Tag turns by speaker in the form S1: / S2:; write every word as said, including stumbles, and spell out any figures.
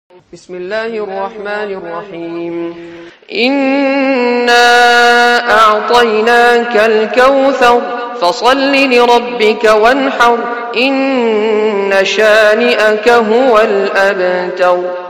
S1: بسم الله الرحمن الرحيم إنا أعطيناك الكوثر فصل لربك وانحر إن شانئك هو الأبتر.